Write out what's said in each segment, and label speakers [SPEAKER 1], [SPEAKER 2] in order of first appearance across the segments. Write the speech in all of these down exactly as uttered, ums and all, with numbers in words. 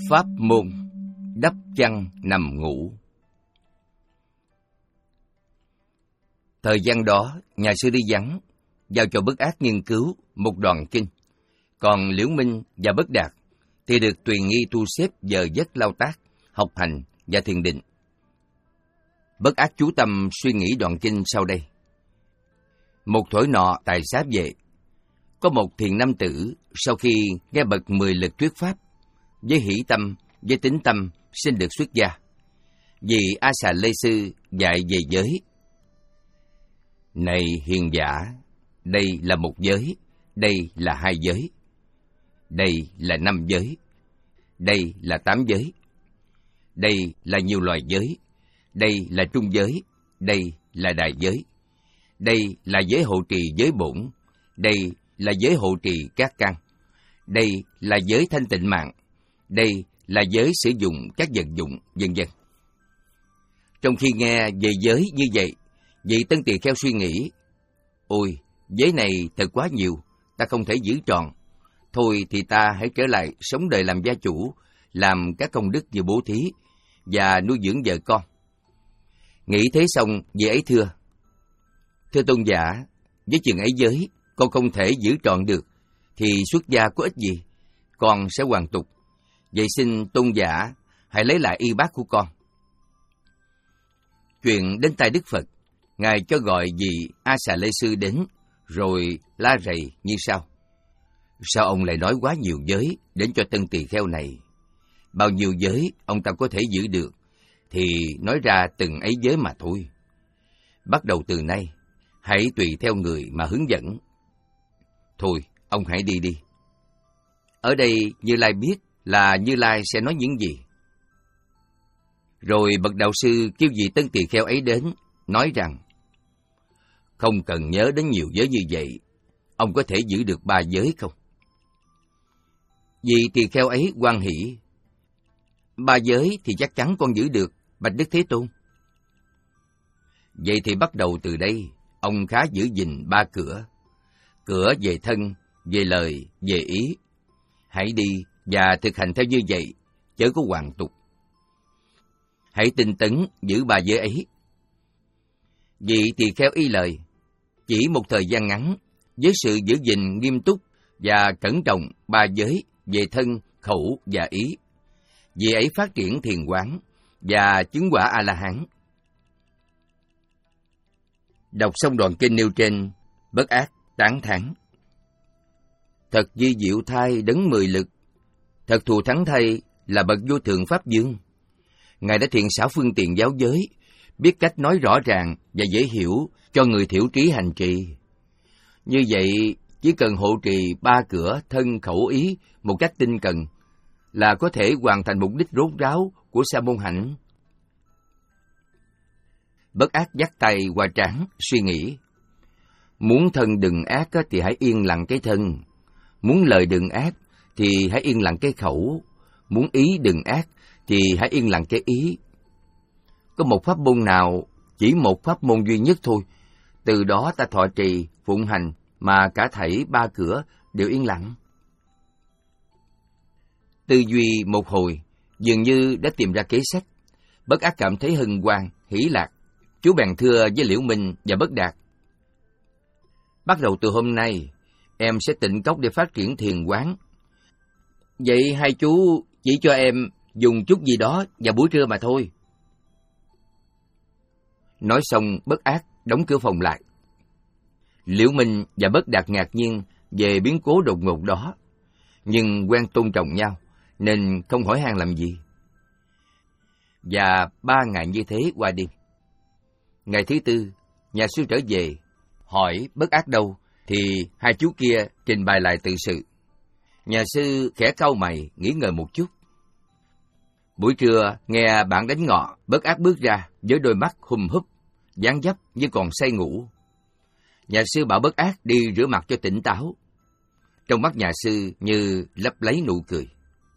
[SPEAKER 1] Pháp môn đắp chăn nằm ngủ. Thời gian đó, nhà sư đi vắng, giao cho Bất Ác nghiên cứu một đoạn kinh, còn Liễu Minh và Bất Đạt thì được tùy nghi thu xếp giờ giấc lao tác, học hành và thiền định. Bất Ác chú tâm suy nghĩ đoạn kinh sau đây. Một thổi nọ tại xá vệ, có một thiền nam tử sau khi nghe bậc mười lực thuyết pháp, với hỷ tâm, với tín tâm xin được xuất gia. Vì A Xà Lê Sư dạy về giới. Này hiền giả, đây là một giới, đây là hai giới, đây là năm giới, đây là tám giới, đây là nhiều loài giới, đây là trung giới, đây là đại giới, đây là giới hộ trì giới bổn, đây là giới hộ trì các căn, đây là giới thanh tịnh mạng, đây là giới sử dụng các vật dụng, vân vân. Trong khi nghe về giới như vậy, vị Tân Tỳ Kheo suy nghĩ, ôi, giới này thật quá nhiều, ta không thể giữ trọn. Thôi thì ta hãy trở lại sống đời làm gia chủ, làm các công đức như bố thí và nuôi dưỡng vợ con. Nghĩ thế xong, vị ấy thưa, thưa tôn giả, với chừng ấy giới, con không thể giữ trọn được, thì xuất gia có ích gì? Con sẽ hoàn tục. Vậy xin tôn giả hãy lấy lại y bát của con. Chuyện đến tai Đức Phật, Ngài cho gọi vị A Xà Lê Sư đến, rồi la rầy như sau. Sao ông lại nói quá nhiều giới đến cho Tân Tỳ Kheo này? Bao nhiêu giới ông ta có thể giữ được, thì nói ra từng ấy giới mà thôi. Bắt đầu từ nay, hãy tùy theo người mà hướng dẫn. Thôi, ông hãy đi đi. Ở đây Như Lai biết là Như Lai sẽ nói những gì. Rồi bậc đạo sư kêu vị Tân Tỳ Kheo ấy đến, nói rằng, không cần nhớ đến nhiều giới như vậy, ông có thể giữ được ba giới không? Vị tỳ kheo ấy hoan hỷ, ba giới thì chắc chắn con giữ được, bạch Đức Thế Tôn. Vậy thì bắt đầu từ đây, ông khá giữ gìn ba cửa. Cửa về thân, về lời, về ý. Hãy đi và thực hành theo như vậy, chớ có hoàn tục. Hãy tinh tấn giữ ba giới ấy. Vị tỳ kheo y lời, chỉ một thời gian ngắn, với sự giữ gìn nghiêm túc và cẩn trọng ba giới về thân, khẩu và ý, vị ấy phát triển thiền quán và chứng quả A-la-hán. Đọc xong đoạn kinh nêu trên, Bất Ác tán thán. Thật di diệu thay đấng mười lực, thật thù thắng thay là bậc vô thượng pháp dương. Ngài đã thiện xảo phương tiện giáo giới, biết cách nói rõ ràng và dễ hiểu cho người thiểu trí hành trì. Như vậy, chỉ cần hộ trì ba cửa thân khẩu ý một cách tinh cần là có thể hoàn thành mục đích rốt ráo của sa môn hạnh. Bất Ác dắt tay qua trán, suy nghĩ. Muốn thân đừng ác thì hãy yên lặng cái thân. Muốn lời đừng ác thì hãy yên lặng cái khẩu. Muốn ý đừng ác thì hãy yên lặng cái ý. Có một pháp môn nào, chỉ một pháp môn duy nhất thôi, từ đó ta thọ trì, phụng hành, mà cả thảy ba cửa đều yên lặng. Tư duy một hồi, dường như đã tìm ra kế sách. Bất Ác cảm thấy hân hoan, hỷ lạc. Chú bèn thưa với Liễu Minh và Bất Đạt. Bắt đầu từ hôm nay, em sẽ tịnh cốc để phát triển thiền quán. Vậy hai chú chỉ cho em dùng chút gì đó vào buổi trưa mà thôi. Nói xong, Bất Ác đóng cửa phòng lại. Liễu Minh và Bất Đạt ngạc nhiên về biến cố đột ngột đó, nhưng quen tôn trọng nhau, nên không hỏi han làm gì. Và ba ngày như thế qua đi. Ngày thứ tư, nhà sư trở về, hỏi Bất Ác đâu, thì hai chú kia trình bày lại tự sự. Nhà sư khẽ cau mày, nghĩ ngợi một chút. Buổi trưa, nghe bạn đánh ngọ, Bất Ác bước ra với đôi mắt hum húp, dáng dấp như còn say ngủ. Nhà sư bảo Bất Ác đi rửa mặt cho tỉnh táo. Trong mắt nhà sư như lấp lấy nụ cười.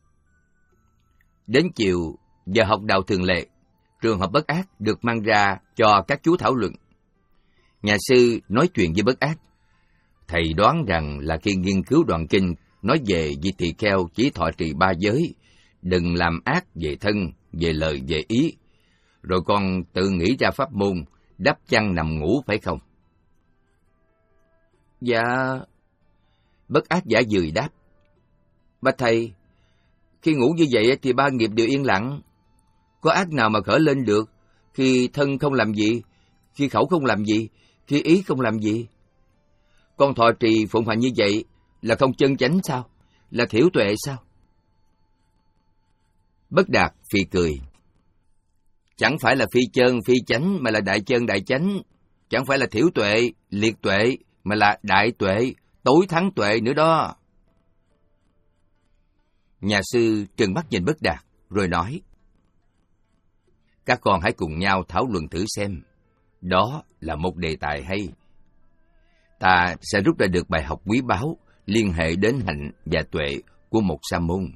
[SPEAKER 1] Đến chiều, giờ học đạo thường lệ, trường hợp Bất Ác được mang ra cho các chú thảo luận. Nhà sư nói chuyện với Bất Ác. Thầy đoán rằng là khi nghiên cứu đoạn kinh nói về vị tỳ kheo chỉ thọ trì ba giới, đừng làm ác về thân, về lời, về ý, rồi còn tự nghĩ ra pháp môn, đắp chăn nằm ngủ phải không?
[SPEAKER 2] Dạ...
[SPEAKER 1] Bất Ác giả dười đáp.
[SPEAKER 2] Bạch thầy, khi ngủ như vậy thì ba nghiệp đều yên lặng. Có ác nào mà khởi lên được khi thân không làm gì, khi khẩu không làm gì, khi ý không làm gì? Con thọ trì phụng hành như vậy là không chân chánh sao? Là thiểu tuệ sao?
[SPEAKER 1] Bất Đạt phì cười.
[SPEAKER 2] Chẳng phải là phi chân, phi chánh mà là đại chân, đại chánh. Chẳng phải là thiểu tuệ, liệt tuệ mà là đại tuệ, tối thắng tuệ nữa đó.
[SPEAKER 1] Nhà sư trừng mắt nhìn Bất Đạt, rồi nói: Các con hãy cùng nhau thảo luận thử xem. Đó là một đề tài hay. Ta sẽ rút ra được bài học quý báu liên hệ đến hạnh và tuệ của một sa môn.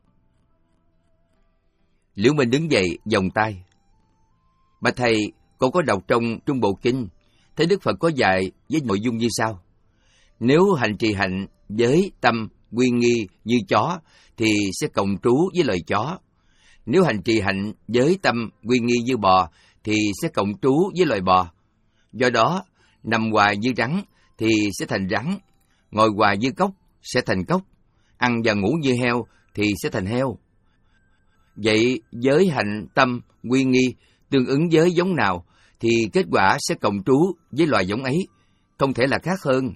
[SPEAKER 2] Liễu Minh đứng dậy, vòng tay. Bạch thầy, con có đọc trong Trung Bộ Kinh, thấy Đức Phật có dạy với nội dung như sau: nếu hành trì hạnh với tâm quy nghi như chó, thì sẽ cộng trú với lời chó. Nếu hành trì hạnh với tâm quy nghi như bò, thì sẽ cộng trú với lời bò. Do đó, nằm hoài như rắn, thì sẽ thành rắn. Ngồi hoài như cóc, sẽ thành cóc. Ăn và ngủ như heo, thì sẽ thành heo. Vậy, giới hạnh tâm quy nghi tương ứng với giống nào, thì kết quả sẽ cộng trú với loài giống ấy, không thể là khác hơn.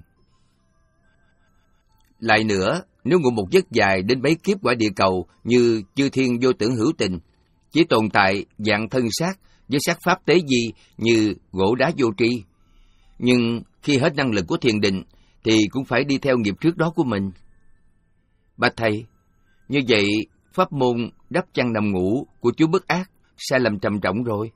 [SPEAKER 2] Lại nữa, nếu ngủ một giấc dài đến mấy kiếp quả địa cầu như chư thiên vô tưởng hữu tình, chỉ tồn tại dạng thân xác với sắc pháp tế di như gỗ đá vô tri, nhưng khi hết năng lực của thiền định thì cũng phải đi theo nghiệp trước đó của mình. Bạch thầy, như vậy pháp môn đắp chăn nằm ngủ của chú Bất Ác sai lầm trầm trọng rồi.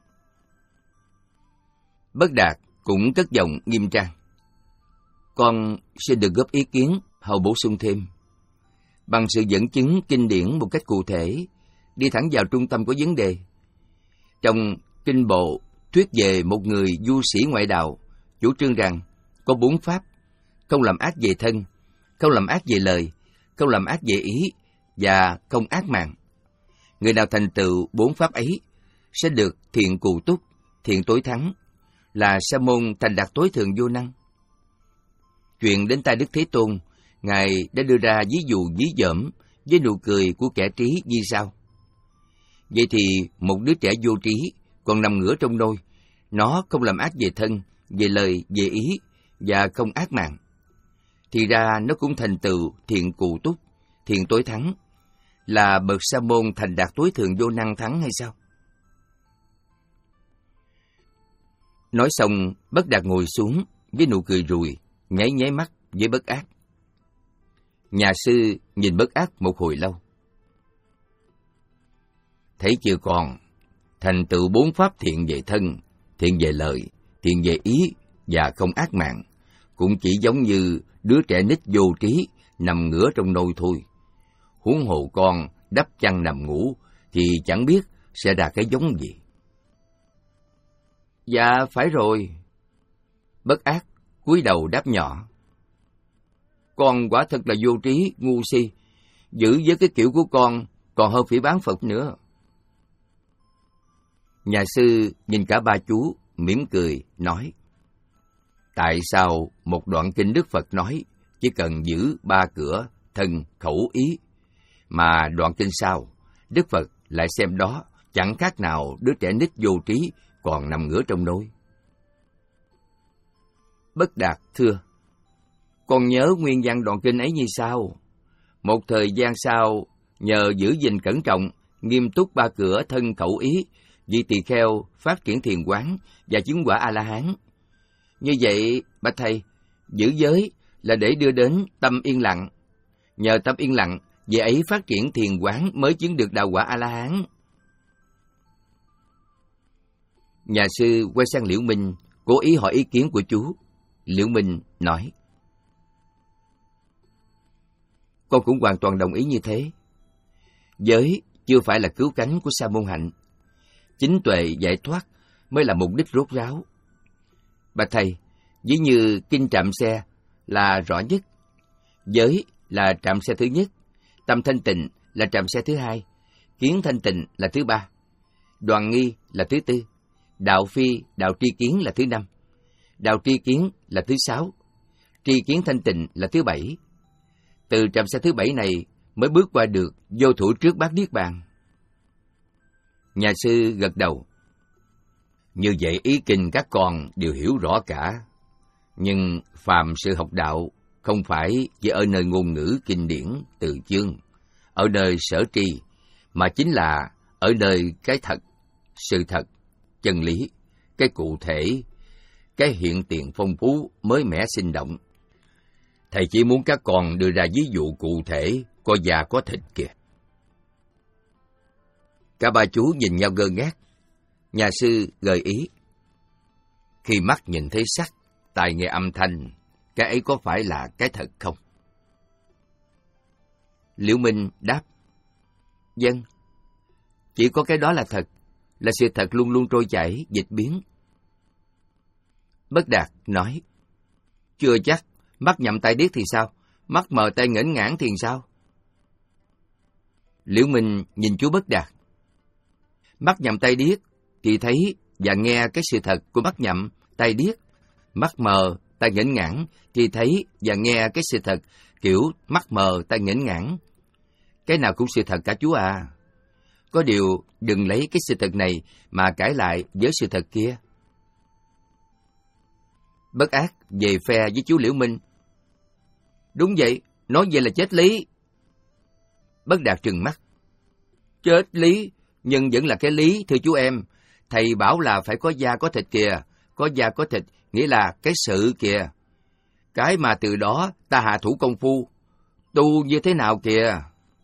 [SPEAKER 1] Bất Đạt cũng cất giọng nghiêm trang.
[SPEAKER 2] Con xin được góp ý kiến, hầu bổ sung thêm. Bằng sự dẫn chứng kinh điển một cách cụ thể, đi thẳng vào trung tâm của vấn đề. Trong kinh bộ thuyết về một người du sĩ ngoại đạo, chủ trương rằng có bốn pháp: không làm ác về thân, không làm ác về lời, không làm ác về ý và không ác mạng. Người nào thành tựu bốn pháp ấy sẽ được thiện cù túc, thiện tối thắng, là sa môn thành đạt tối thượng vô năng. Chuyện đến tai Đức Thế Tôn, Ngài đã đưa ra ví dụ dí dỏm với nụ cười của kẻ trí như sau. Vậy thì một đứa trẻ vô trí còn nằm ngửa trong nôi, nó không làm ác về thân, về lời, về ý và không ác mạng, thì ra nó cũng thành tựu thiện cù túc, thiện tối thắng, là bậc sa môn thành đạt tối thượng vô năng thắng hay sao? Nói xong, Bất Đạt ngồi xuống với nụ cười rùi, nháy nháy mắt với Bất Ác. Nhà sư nhìn Bất Ác một hồi lâu.
[SPEAKER 1] Thấy chưa con, thành tựu bốn pháp thiện về thân, thiện về lời, thiện về ý và không ác mạng, cũng chỉ giống như đứa trẻ nít vô trí nằm ngửa trong nôi thôi. Huống hồ con đắp chăn nằm ngủ thì chẳng biết sẽ ra cái giống gì.
[SPEAKER 2] Dạ, phải rồi.
[SPEAKER 1] Bất Ác cúi đầu đáp nhỏ.
[SPEAKER 2] Con quả thật là vô trí, ngu si. Giữ với cái kiểu của con còn hơn phỉ báng Phật nữa.
[SPEAKER 1] Nhà sư nhìn cả ba chú, mỉm cười, nói. Tại sao một đoạn kinh Đức Phật nói chỉ cần giữ ba cửa, thân, khẩu, ý, mà đoạn kinh sau, Đức Phật lại xem đó chẳng khác nào đứa trẻ nít vô trí còn nằm ngửa trong nôi?
[SPEAKER 2] Bất Đạt thưa, con nhớ nguyên văn đoạn kinh ấy như sau. Một thời gian sau, nhờ giữ gìn cẩn trọng, nghiêm túc ba cửa thân khẩu ý, vị tỳ kheo phát triển thiền quán và chứng quả A-la-hán. Như vậy, bạch thầy, giữ giới là để đưa đến tâm yên lặng. Nhờ tâm yên lặng, vị ấy phát triển thiền quán mới chứng được đạo quả A-la-hán.
[SPEAKER 1] Nhà sư quay sang Liễu Minh, cố ý hỏi ý kiến của chú. Liễu Minh nói.
[SPEAKER 2] Con cũng hoàn toàn đồng ý như thế. Giới chưa phải là cứu cánh của sa môn hạnh. Chính tuệ giải thoát mới là mục đích rốt ráo. Bạch thầy, ví như kinh trạm xe là rõ nhất. Giới là trạm xe thứ nhất. Tâm thanh tịnh là trạm xe thứ hai, Kiến Thanh Tịnh là thứ ba, Đoàn Nghi là thứ tư, Đạo Phi, Đạo Tri Kiến là thứ năm, Đạo Tri Kiến là thứ sáu, Tri Kiến Thanh Tịnh là thứ bảy. Từ trạm xe thứ bảy này mới bước qua được Vô Thủ trước Bát Niết Bàn. Nhà sư gật đầu. Như vậy ý kinh các con đều hiểu rõ cả. Nhưng phàm sự học đạo không phải chỉ ở nơi ngôn ngữ kinh điển, từ chương, ở nơi sở tri, mà chính là ở nơi cái thật, sự thật, chân lý, cái cụ thể, cái hiện tiền phong phú, mới mẻ sinh động. Thầy chỉ muốn các con đưa ra ví dụ cụ thể, có da có thịt kìa. Cả ba chú nhìn nhau ngơ ngác. Nhà sư gợi ý. Khi mắt nhìn thấy sắc, tai nghe âm thanh, cái ấy có phải là cái thật không? Liễu Minh đáp. Vâng, chỉ có cái đó là thật, là sự thật luôn luôn trôi chảy, dịch biến. Bất Đạt nói. Chưa chắc, mắt nhậm tai điếc thì sao? Mắt mờ tai nghển ngãn thì sao? Liễu Minh nhìn chú Bất Đạt. Mắt nhậm tai điếc thì thấy và nghe cái sự thật của mắt nhậm tai điếc. Mắt mờ tai nghển ngãn thì thấy và nghe cái sự thật kiểu mắt mờ tai nghển ngãn. Cái nào cũng sự thật cả chú à. Có điều đừng lấy cái sự thật này mà cãi lại với sự thật kia. Bất Ác về phe với chú Liễu Minh. Đúng vậy, nói vậy là chết lý. Bất Đạt trừng mắt. Chết lý, nhưng vẫn là cái lý, thưa chú em. Thầy bảo là phải có da có thịt kìa, có da có thịt nghĩa là cái sự kìa. Cái mà từ đó ta hạ thủ công phu, tu như thế nào kìa?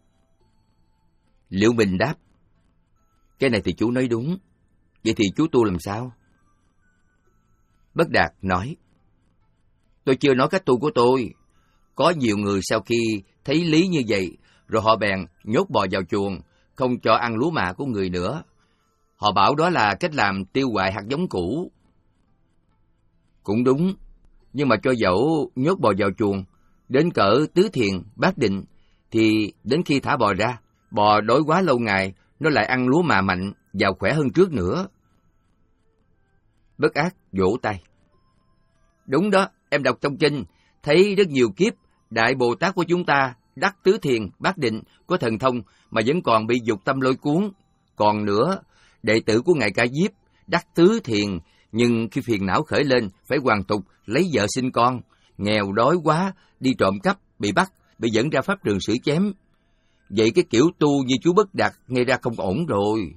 [SPEAKER 2] Liễu Minh đáp. Cái này thì chú nói đúng, vậy thì chú tu làm sao? Bất Đạt nói. Tôi chưa nói cách tu của tôi. Có nhiều người sau khi thấy lý như vậy, rồi họ bèn nhốt bò vào chuồng, không cho ăn lúa mạ của người nữa. Họ bảo đó là cách làm tiêu hoại hạt giống cũ. Cũng đúng, nhưng mà cho dẫu nhốt bò vào chuồng, đến cỡ tứ thiền, bát định, thì đến khi thả bò ra, bò đói quá lâu ngày, nó lại ăn lúa mạ mạnh, giàu khỏe hơn trước nữa. Bất Ác vỗ tay. Đúng đó, em đọc trong kinh, thấy rất nhiều kiếp, Đại Bồ Tát của chúng ta, đắc tứ thiền, bát định, có thần thông, mà vẫn còn bị dục tâm lôi cuốn. Còn nữa, đệ tử của Ngài Ca Diếp, đắc tứ thiền, nhưng khi phiền não khởi lên, phải hoàn tục, lấy vợ sinh con, nghèo đói quá, đi trộm cắp, bị bắt, bị dẫn ra pháp trường xử chém. Vậy cái kiểu tu như chú Bất Đạt nghe ra không ổn rồi.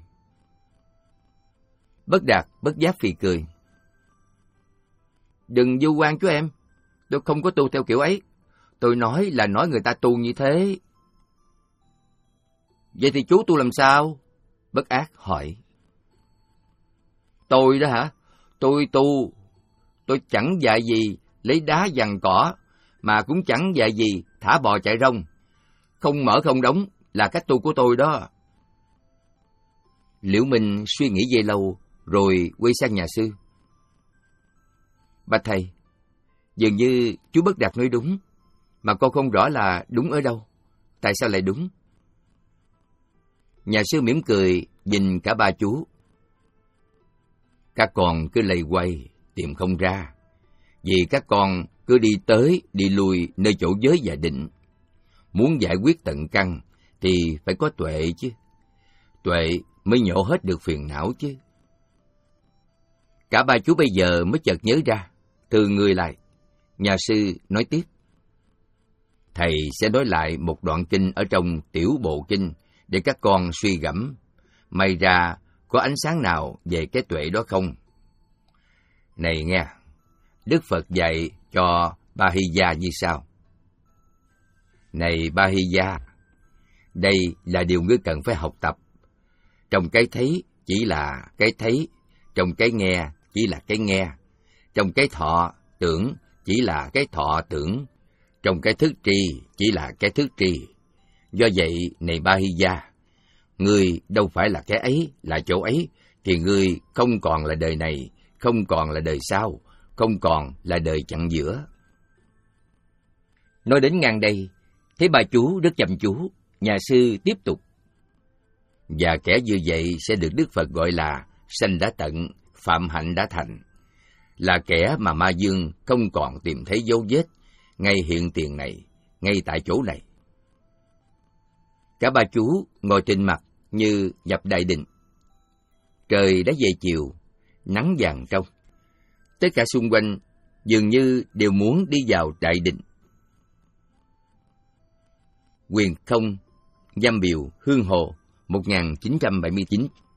[SPEAKER 2] Bất Đạt bất giác phì cười. Đừng vu oan chú em, tôi không có tu theo kiểu ấy. Tôi nói là nói người ta tu như thế. Vậy thì chú tu làm sao? Bất Ác hỏi. Tôi đó hả? Tôi tu, tôi chẳng dạy gì lấy đá giằng cỏ, mà cũng chẳng dạy gì thả bò chạy rông. Không mở không đóng là cách tu của tôi đó. Liễu Minh suy nghĩ giây lâu, rồi quay sang nhà sư. Bạch thầy, dường như chú Bất Đạt nói đúng, mà con không rõ là đúng ở đâu. Tại sao lại đúng? Nhà sư mỉm cười nhìn cả ba chú. Các con cứ lầy quay, tìm không ra. Vì các con cứ đi tới, đi lui nơi chỗ giới và định. Muốn giải quyết tận căn thì phải có tuệ chứ. Tuệ mới nhổ hết được phiền não chứ. Cả ba chú bây giờ mới chợt nhớ ra, từ người lại. Nhà sư nói tiếp. Thầy sẽ nói lại một đoạn kinh ở trong Tiểu Bộ Kinh để các con suy gẫm. May ra có ánh sáng nào về cái tuệ đó không? Này nghe, Đức Phật dạy cho Ba Hy Gia như sau. Này Ba Hy Gia, đây là điều ngươi cần phải học tập. Trong cái thấy chỉ là cái thấy, trong cái nghe chỉ là cái nghe, trong cái thọ tưởng chỉ là cái thọ tưởng, trong cái thức tri chỉ là cái thức tri. Do vậy, này Ba Hy Gia, ngươi đâu phải là cái ấy, là chỗ ấy, thì ngươi không còn là đời này, không còn là đời sau, không còn là đời chặng giữa. Nói đến ngang đây, thấy ba chú rất chăm chú, nhà sư tiếp tục. Và kẻ như vậy sẽ được Đức Phật gọi là sanh đã tận, phạm hạnh đã thành, là kẻ mà ma dương không còn tìm thấy dấu vết ngay hiện tiền này, ngay tại chỗ này. Cả ba chú ngồi trên mặt như nhập đại định. Trời đã về chiều, nắng vàng trong. Tất cả xung quanh dường như đều muốn đi vào đại định. Quyền Không, Dăm Biều, Hương Hồ, một nghìn chín trăm bảy mươi chín.